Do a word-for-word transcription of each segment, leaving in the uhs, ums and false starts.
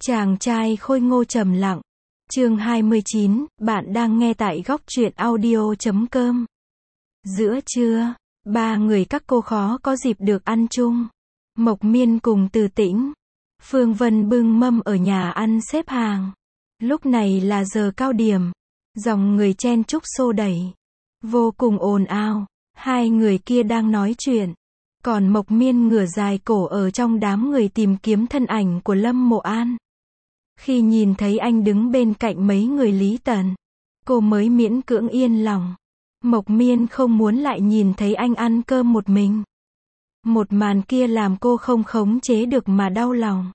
Chàng trai khôi ngô trầm lặng. Chương hai mươi chín, bạn đang nghe tại góc truyện audio chấm com. Giữa trưa, ba người các cô khó có dịp được ăn chung. Mộc Miên cùng Từ Tĩnh, Phương Vân bưng mâm ở nhà ăn xếp hàng. Lúc này là giờ cao điểm, dòng người chen chúc xô đẩy, vô cùng ồn ào. Hai người kia đang nói chuyện, còn Mộc Miên ngửa dài cổ ở trong đám người tìm kiếm thân ảnh của Lâm Mộ An. Khi nhìn thấy anh đứng bên cạnh mấy người Lý Tần, cô mới miễn cưỡng yên lòng. Mộc Miên không muốn lại nhìn thấy anh ăn cơm một mình. Một màn kia làm cô không khống chế được mà đau lòng.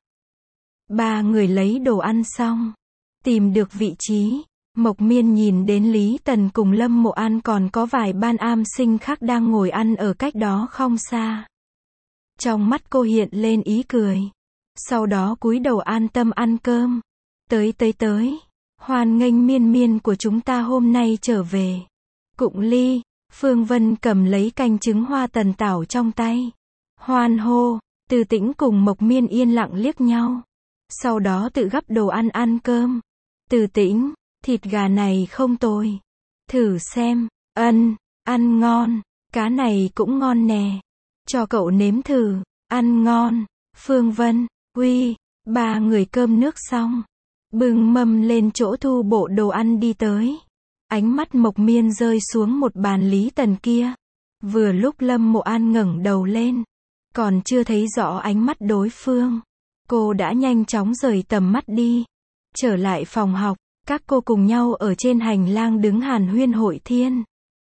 Ba người lấy đồ ăn xong, tìm được vị trí, Mộc Miên nhìn đến Lý Tần cùng Lâm Mộ An còn có vài ban am sinh khác đang ngồi ăn ở cách đó không xa. Trong mắt cô hiện lên ý cười. Sau đó cúi đầu an tâm ăn cơm. Tới tới tới, hoan nghênh Miên Miên của chúng ta hôm nay trở về. Cụng ly, Phương Vân cầm lấy canh trứng hoa tần tảo trong tay. Hoan hô, Từ Tĩnh cùng Mộc Miên yên lặng liếc nhau. Sau đó tự gắp đồ ăn ăn cơm. Từ Tĩnh, thịt gà này không tồi. Thử xem, ân, ăn ngon, cá này cũng ngon nè. Cho cậu nếm thử, ăn ngon. Phương Vân, uy, ba người cơm nước xong, bưng mâm lên chỗ thu bộ đồ ăn đi tới. Ánh mắt Mộc Miên rơi xuống một bàn Lý Tần kia. Vừa lúc Lâm Mộ An ngẩng đầu lên, còn chưa thấy rõ ánh mắt đối phương, cô đã nhanh chóng rời tầm mắt đi. Trở lại phòng học, các cô cùng nhau ở trên hành lang đứng hàn huyên hội thiên.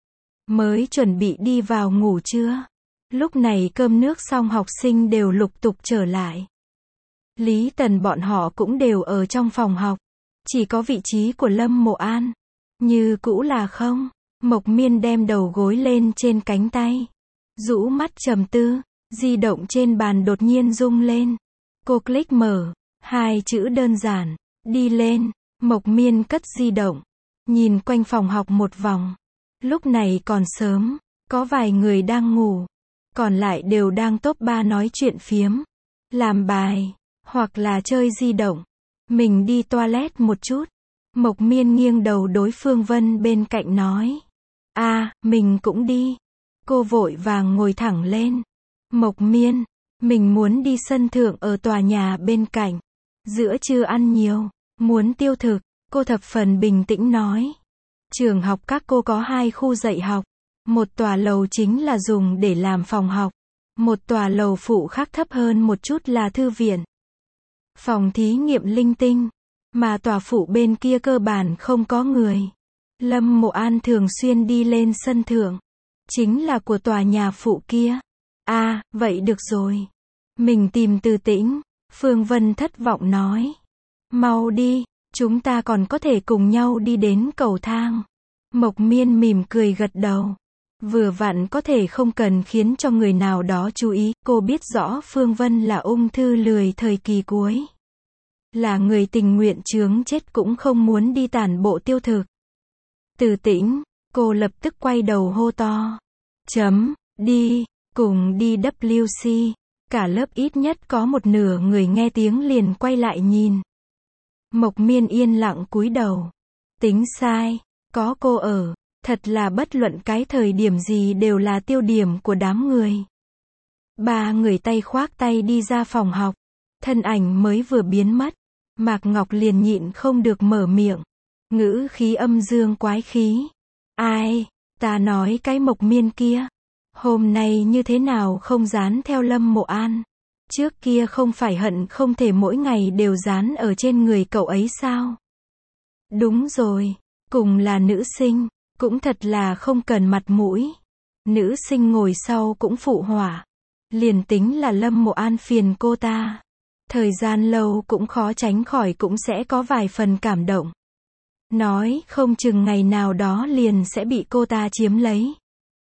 Mới chuẩn bị đi vào ngủ trưa. Lúc này cơm nước xong học sinh đều lục tục trở lại. Lý Tần bọn họ cũng đều ở trong phòng học. Chỉ có vị trí của Lâm Mộ An như cũ là không. Mộc Miên đem đầu gối lên trên cánh tay, rũ mắt trầm tư. Di động trên bàn đột nhiên rung lên. Cô click mở, hai chữ đơn giản, đi lên. Mộc Miên cất di động, nhìn quanh phòng học một vòng. Lúc này còn sớm, có vài người đang ngủ, còn lại đều đang top ba nói chuyện phiếm, làm bài, hoặc là chơi di động. Mình đi toilet một chút. Mộc Miên nghiêng đầu đối Phương Vân bên cạnh nói. À, mình cũng đi. Cô vội vàng ngồi thẳng lên. Mộc Miên, mình muốn đi sân thượng ở tòa nhà bên cạnh. Giữa trưa ăn nhiều, muốn tiêu thực. Cô thập phần bình tĩnh nói. Trường học các cô có hai khu dạy học. Một tòa lầu chính là dùng để làm phòng học. Một tòa lầu phụ khác thấp hơn một chút là thư viện, phòng thí nghiệm linh tinh. Mà tòa phụ bên kia cơ bản không có người. Lâm Mộ An thường xuyên đi lên sân thượng, chính là của tòa nhà phụ kia. À, vậy được rồi. Mình tìm Từ Tĩnh. Phương Vân thất vọng nói. Mau đi, chúng ta còn có thể cùng nhau đi đến cầu thang. Mộc Miên mỉm cười gật đầu. Vừa vặn có thể không cần khiến cho người nào đó chú ý. Cô biết rõ Phương Vân là ung thư lười thời kỳ cuối. Là người tình nguyện chướng chết cũng không muốn đi tản bộ tiêu thực. Từ Tĩnh, cô lập tức quay đầu hô to. Chấm, đi, cùng đi W C. Cả lớp ít nhất có một nửa người nghe tiếng liền quay lại nhìn. Mộc Miên yên lặng cúi đầu. Tính sai, có cô ở, thật là bất luận cái thời điểm gì đều là tiêu điểm của đám người. Ba người tay khoác tay đi ra phòng học. Thân ảnh mới vừa biến mất, Mạc Ngọc liền nhịn không được mở miệng. Ngữ khí âm dương quái khí. Ai, ta nói cái Mộc Miên kia. Hôm nay như thế nào không dán theo Lâm Mộ An? Trước kia không phải hận không thể mỗi ngày đều dán ở trên người cậu ấy sao? Đúng rồi, cùng là nữ sinh, cũng thật là không cần mặt mũi. Nữ sinh ngồi sau cũng phụ họa. Liền tính là Lâm Mộ An phiền cô ta, thời gian lâu cũng khó tránh khỏi cũng sẽ có vài phần cảm động. Nói không chừng ngày nào đó liền sẽ bị cô ta chiếm lấy.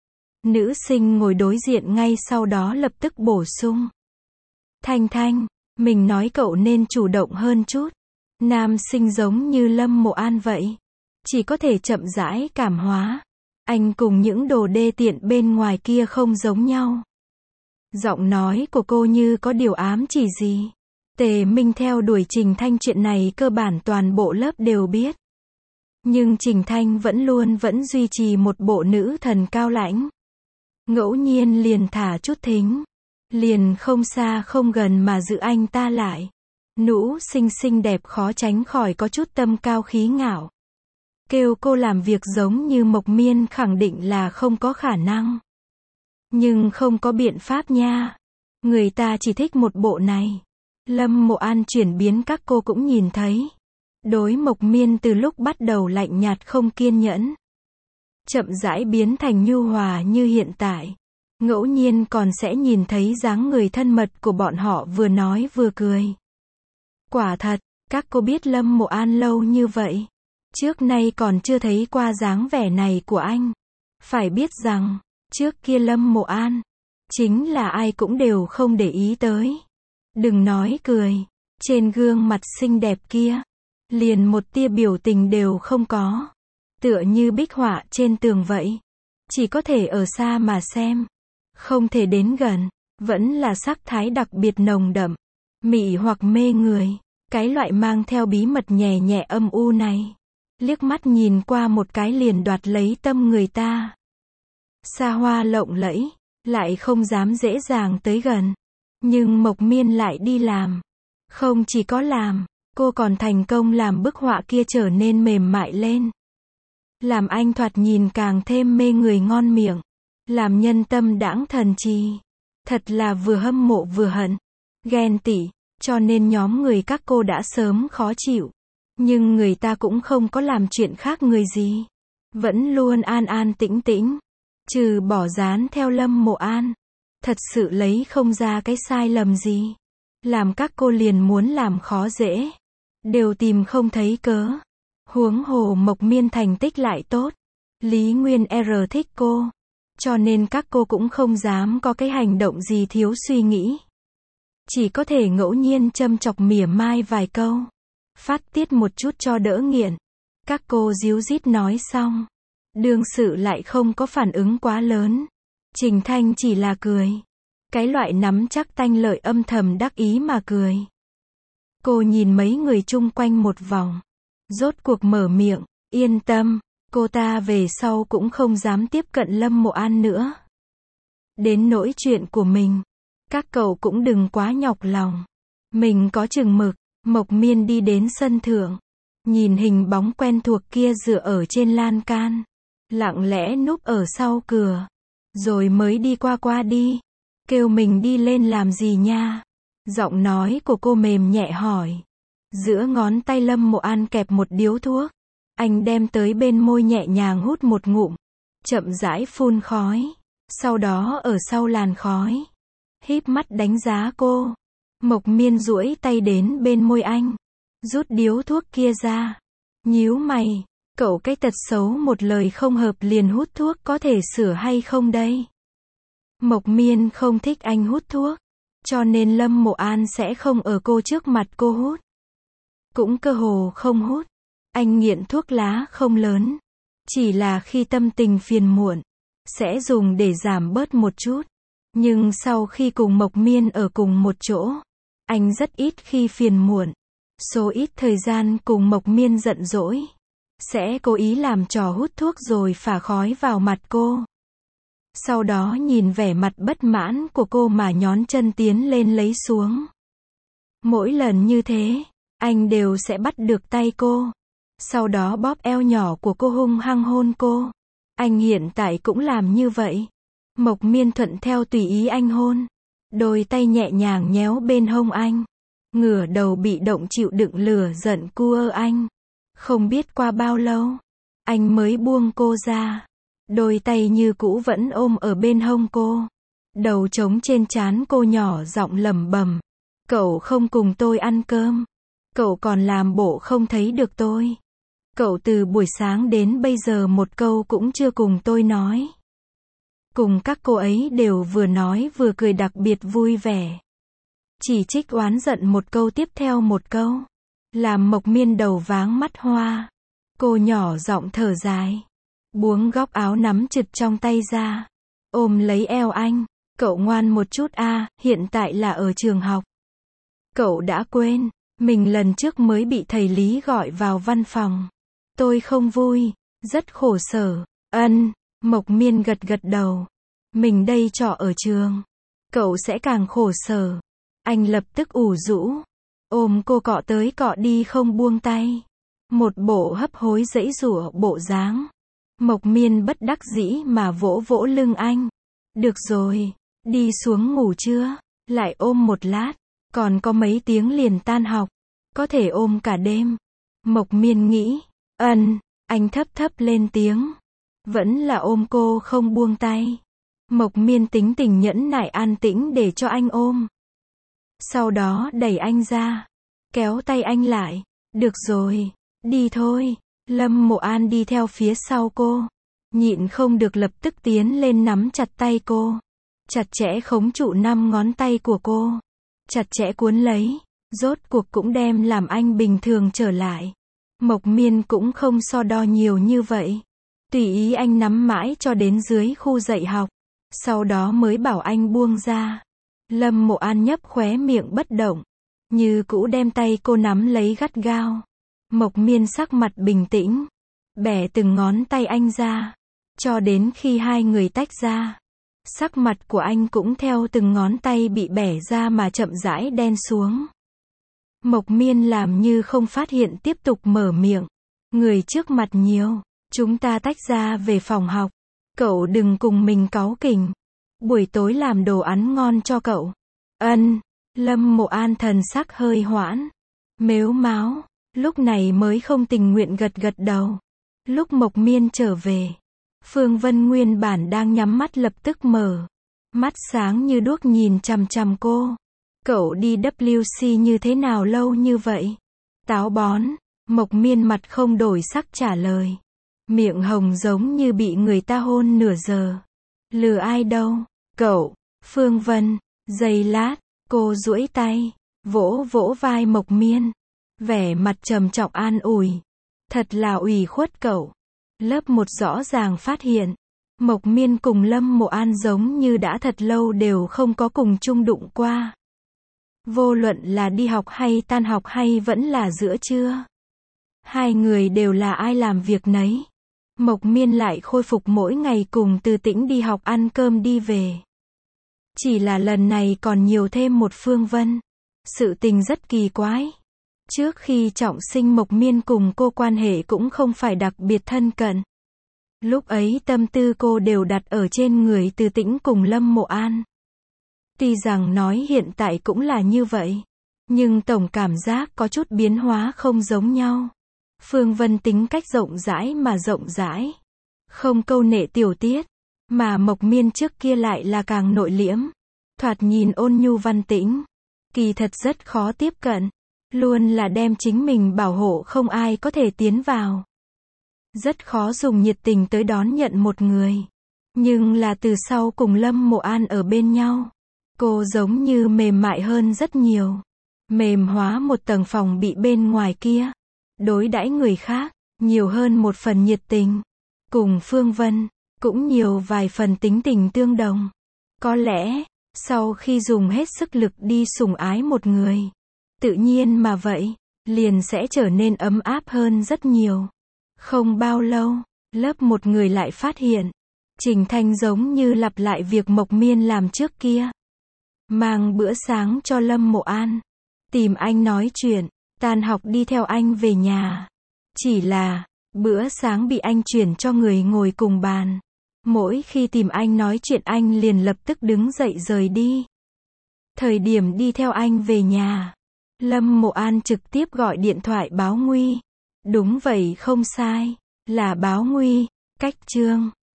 Nữ sinh ngồi đối diện ngay sau đó lập tức bổ sung. Thanh Thanh, mình nói cậu nên chủ động hơn chút. Nam sinh giống như Lâm Mộ An vậy, chỉ có thể chậm rãi cảm hóa. Anh cùng những đồ đê tiện bên ngoài kia không giống nhau. Giọng nói của cô như có điều ám chỉ gì. Tề Minh theo đuổi Trình Thanh chuyện này cơ bản toàn bộ lớp đều biết. Nhưng Trình Thanh vẫn luôn vẫn duy trì một bộ nữ thần cao lãnh. Ngẫu nhiên liền thả chút thính. Liền không xa không gần mà giữ anh ta lại. Nũ xinh xinh đẹp khó tránh khỏi có chút tâm cao khí ngạo. Kêu cô làm việc giống như Mộc Miên khẳng định là không có khả năng. Nhưng không có biện pháp nha. Người ta chỉ thích một bộ này. Lâm Mộ An chuyển biến các cô cũng nhìn thấy. Đối Mộc Miên từ lúc bắt đầu lạnh nhạt không kiên nhẫn. Chậm rãi biến thành nhu hòa như hiện tại. Ngẫu nhiên còn sẽ nhìn thấy dáng người thân mật của bọn họ vừa nói vừa cười. Quả thật, các cô biết Lâm Mộ An lâu như vậy. Trước nay còn chưa thấy qua dáng vẻ này của anh. Phải biết rằng, trước kia Lâm Mộ An, chính là ai cũng đều không để ý tới. Đừng nói cười, trên gương mặt xinh đẹp kia, liền một tia biểu tình đều không có. Tựa như bích họa trên tường vậy. Chỉ có thể ở xa mà xem. Không thể đến gần. Vẫn là sắc thái đặc biệt nồng đậm. Mị hoặc mê người. Cái loại mang theo bí mật nhẹ nhẹ âm u này. Liếc mắt nhìn qua một cái liền đoạt lấy tâm người ta. Xa hoa lộng lẫy. Lại không dám dễ dàng tới gần. Nhưng Mộc Miên lại đi làm. Không chỉ có làm, cô còn thành công làm bức họa kia trở nên mềm mại lên. Làm anh thoạt nhìn càng thêm mê người ngon miệng. Làm nhân tâm đãng thần trì. Thật là vừa hâm mộ vừa hận. Ghen tị. Cho nên nhóm người các cô đã sớm khó chịu. Nhưng người ta cũng không có làm chuyện khác người gì. Vẫn luôn an an tĩnh tĩnh. Trừ bỏ dán theo Lâm Mộ An. Thật sự lấy không ra cái sai lầm gì. Làm các cô liền muốn làm khó dễ. Đều tìm không thấy cớ. Huống hồ Mộc Miên thành tích lại tốt. Lý Nguyên R thích cô. Cho nên các cô cũng không dám có cái hành động gì thiếu suy nghĩ. Chỉ có thể ngẫu nhiên châm chọc mỉa mai vài câu. Phát tiết một chút cho đỡ nghiện. Các cô díu dít nói xong. Đương sự lại không có phản ứng quá lớn. Trình Thanh chỉ là cười. Cái loại nắm chắc tanh lợi âm thầm đắc ý mà cười. Cô nhìn mấy người chung quanh một vòng. Rốt cuộc mở miệng. Yên tâm. Cô ta về sau cũng không dám tiếp cận Lâm Mộ An nữa. Đến nỗi chuyện của mình. Các cậu cũng đừng quá nhọc lòng. Mình có chừng mực. Mộc Miên đi đến sân thượng. Nhìn hình bóng quen thuộc kia dựa ở trên lan can. Lặng lẽ núp ở sau cửa. Rồi mới đi qua qua đi. Kêu mình đi lên làm gì nha? Giọng nói của cô mềm nhẹ hỏi. Giữa ngón tay Lâm Mộ An kẹp một điếu thuốc. Anh đem tới bên môi nhẹ nhàng hút một ngụm. Chậm rãi phun khói. Sau đó ở sau làn khói. Híp mắt đánh giá cô. Mộc Miên duỗi tay đến bên môi anh. Rút điếu thuốc kia ra. Nhíu mày. Cậu cái tật xấu một lời không hợp liền hút thuốc có thể sửa hay không đây? Mộc Miên không thích anh hút thuốc. Cho nên Lâm Mộ An sẽ không ở cô trước mặt cô hút. Cũng cơ hồ không hút. Anh nghiện thuốc lá không lớn. Chỉ là khi tâm tình phiền muộn. Sẽ dùng để giảm bớt một chút. Nhưng sau khi cùng Mộc Miên ở cùng một chỗ. Anh rất ít khi phiền muộn. Số ít thời gian cùng Mộc Miên giận dỗi. Sẽ cố ý làm trò hút thuốc rồi phả khói vào mặt cô. Sau đó nhìn vẻ mặt bất mãn của cô mà nhón chân tiến lên lấy xuống. Mỗi lần như thế, anh đều sẽ bắt được tay cô. Sau đó bóp eo nhỏ của cô hung hăng hôn cô. Anh hiện tại cũng làm như vậy. Mộc Miên thuận theo tùy ý anh hôn. Đôi tay nhẹ nhàng nhéo bên hông anh. Ngửa đầu bị động chịu đựng lửa giận cua anh. Không biết qua bao lâu, anh mới buông cô ra. Đôi tay như cũ vẫn ôm ở bên hông cô. Đầu trống trên trán cô nhỏ giọng lẩm bẩm. Cậu không cùng tôi ăn cơm. Cậu còn làm bộ không thấy được tôi. Cậu từ buổi sáng đến bây giờ một câu cũng chưa cùng tôi nói. Cùng các cô ấy đều vừa nói vừa cười đặc biệt vui vẻ. Chỉ trích oán giận một câu tiếp theo một câu. Làm Mộc Miên đầu váng mắt hoa. Cô nhỏ giọng thở dài. Buông góc áo nắm chặt trong tay ra. Ôm lấy eo anh. Cậu ngoan một chút a, hiện tại là ở trường học. Cậu đã quên, mình lần trước mới bị thầy Lý gọi vào văn phòng. Tôi không vui, rất khổ sở. Ân, Mộc Miên gật gật đầu. Mình đây trọ ở trường. Cậu sẽ càng khổ sở. Anh lập tức ủ rũ. Ôm cô cọ tới cọ đi không buông tay. Một bộ hấp hối giãy giụa bộ dáng. Mộc Miên bất đắc dĩ mà vỗ vỗ lưng anh. Được rồi, đi xuống ngủ chưa? Lại ôm một lát. Còn có mấy tiếng liền tan học. Có thể ôm cả đêm. Mộc Miên nghĩ. Ân, anh thấp thấp lên tiếng. Vẫn là ôm cô không buông tay. Mộc Miên tính tình nhẫn nại an tĩnh để cho anh ôm. Sau đó đẩy anh ra. Kéo tay anh lại. Được rồi, đi thôi. Lâm Mộ An đi theo phía sau cô. Nhịn không được lập tức tiến lên nắm chặt tay cô. Chặt chẽ khống trụ năm ngón tay của cô. Chặt chẽ cuốn lấy. Rốt cuộc cũng đem làm anh bình thường trở lại. Mộc Miên cũng không so đo nhiều như vậy. Tùy ý anh nắm mãi cho đến dưới khu dạy học. Sau đó mới bảo anh buông ra. Lâm Mộ An nhấp khóe miệng bất động. Như cũ đem tay cô nắm lấy gắt gao. Mộc Miên sắc mặt bình tĩnh. Bẻ từng ngón tay anh ra. Cho đến khi hai người tách ra. Sắc mặt của anh cũng theo từng ngón tay bị bẻ ra mà chậm rãi đen xuống. Mộc Miên làm như không phát hiện tiếp tục mở miệng. Người trước mặt nhiều. Chúng ta tách ra về phòng học. Cậu đừng cùng mình cáu kỉnh. Buổi tối làm đồ ăn ngon cho cậu. Ân. Lâm Mộ An thần sắc hơi hoãn. Mếu máo. Lúc này mới không tình nguyện gật gật đầu. Lúc Mộc Miên trở về. Phương Vân nguyên bản đang nhắm mắt lập tức mở. Mắt sáng như đuốc nhìn chằm chằm cô. Cậu đi W C như thế nào lâu như vậy? Táo bón. Mộc Miên mặt không đổi sắc trả lời. Miệng hồng giống như bị người ta hôn nửa giờ. Lừa ai đâu? Cậu. Phương Vân. Giây lát. Cô duỗi tay. Vỗ vỗ vai Mộc Miên. Vẻ mặt trầm trọng an ủi. Thật là ủy khuất cậu. Lớp một rõ ràng phát hiện. Mộc Miên cùng Lâm Mộ An giống như đã thật lâu đều không có cùng chung đụng qua. Vô luận là đi học hay tan học hay vẫn là giữa trưa. Hai người đều là ai làm việc nấy. Mộc Miên lại khôi phục mỗi ngày cùng Từ Tĩnh đi học ăn cơm đi về. Chỉ là lần này còn nhiều thêm một Phương Vân. Sự tình rất kỳ quái. Trước khi trọng sinh Mộc Miên cùng cô quan hệ cũng không phải đặc biệt thân cận. Lúc ấy tâm tư cô đều đặt ở trên người Từ Tĩnh cùng Lâm Mộ An. Tuy rằng nói hiện tại cũng là như vậy. Nhưng tổng cảm giác có chút biến hóa không giống nhau. Phương Vân tính cách rộng rãi mà rộng rãi. Không câu nệ tiểu tiết. Mà Mộc Miên trước kia lại là càng nội liễm. Thoạt nhìn ôn nhu văn tĩnh. Kỳ thật rất khó tiếp cận. Luôn là đem chính mình bảo hộ không ai có thể tiến vào. Rất khó dùng nhiệt tình tới đón nhận một người. Nhưng là từ sau cùng Lâm Mộ An ở bên nhau. Cô giống như mềm mại hơn rất nhiều. Mềm hóa một tầng phòng bị bên ngoài kia. Đối đãi người khác, nhiều hơn một phần nhiệt tình. Cùng Phương Vân, cũng nhiều vài phần tính tình tương đồng. Có lẽ, sau khi dùng hết sức lực đi sủng ái một người, tự nhiên mà vậy, liền sẽ trở nên ấm áp hơn rất nhiều. Không bao lâu, lớp một người lại phát hiện. Trình Thanh giống như lặp lại việc Mộc Miên làm trước kia. Mang bữa sáng cho Lâm Mộ An. Tìm anh nói chuyện. Tan học đi theo anh về nhà. Chỉ là, bữa sáng bị anh chuyển cho người ngồi cùng bàn. Mỗi khi tìm anh nói chuyện anh liền lập tức đứng dậy rời đi. Thời điểm đi theo anh về nhà, Lâm Mộ An trực tiếp gọi điện thoại báo nguy. Đúng vậy không sai, là báo nguy. Cách Trương,